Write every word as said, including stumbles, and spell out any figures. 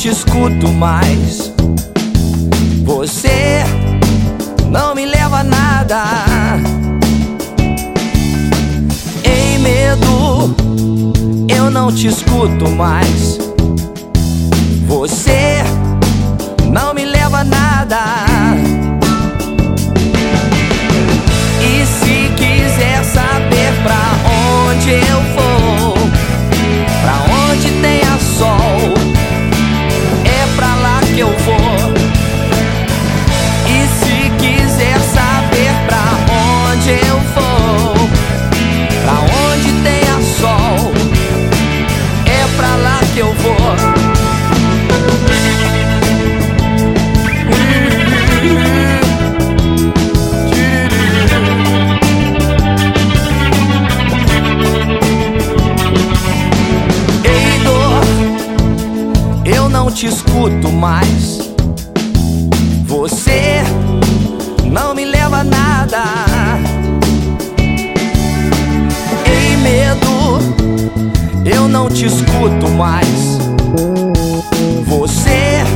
te escuto mais. Você não me leva a nada. Em medo, eu não te escuto mais. Você não me leva a nada. E se quiser saber pra onde eu vou, pra onde tenha sol, é pra lá que eu vou. E se quiser saber pra onde eu vou, pra onde tenha sol, é pra lá que eu vou. Não te escuto mais. Você não me leva a nada. Em medo, eu não te escuto mais. Você